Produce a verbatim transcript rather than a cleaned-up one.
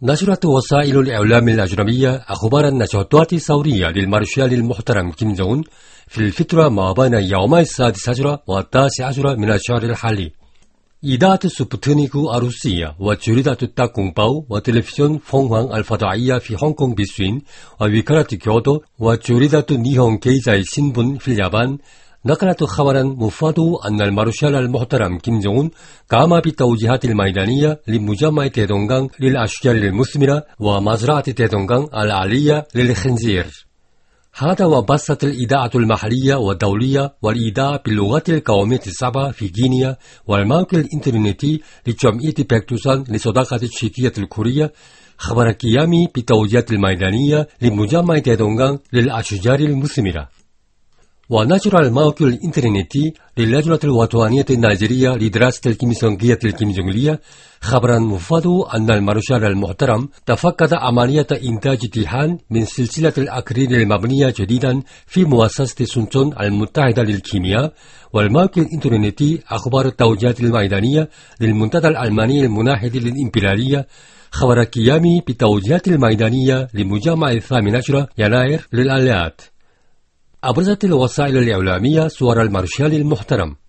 نشرت وسائل الإعلام الأجنبية أخبار النشاطات الثورية للمارشال المحترم كيم جونغ أون في الفترة ما بين يومي السادس عشر والتاسع عشر من الشهر الحالي. إذاعة سبوتنيك الروسية وجريدة تاكونباو وتلفزيون فونغوان الفضائية في هونغكونغ بالصين ووكالة كيوتو وجريدة نيهون كيزاي شينبون في اليابان نقلت خبرا مفاده أن المارشال المحترم كيم جونغ أون قام بالتوجيهات الميدانية لمجمع تيدونغان للأشجار المثمرة ومزرعة تيدونغان العالية للخنزير. هذا وبثت الإذاعة المحلية والدولية والإذاعة باللغات القومية السبع في غينيا والموقع الإنترنتي لجمعية بيكتوسان لصداقة التشيكية الكورية خبر القيام بالتوجيهات الميدانية لمجمع تيدونغان للأشجار المثمرة. ونشر الموقع الإنترنتي للجنة الوطنية النيجيرية لدراسة الكيميائية الكيميائية خبرا مفاده أن المارشال المحترم تفقد عملية إنتاج دهان من سلسلة الأكريل المبنية جديدا في مؤسسة سونتون المتحدة للكيمياء. والموقع الإنترنتي أخبار التوجيهات الميدانية للمنتدى الألماني المناهض للإمبريالية خبر القيام بالتوجيهات الميدانية لمجمع الثامن عشر يناير للآلات. أبرزت الوسائل الإعلامية صور المارشال المحترم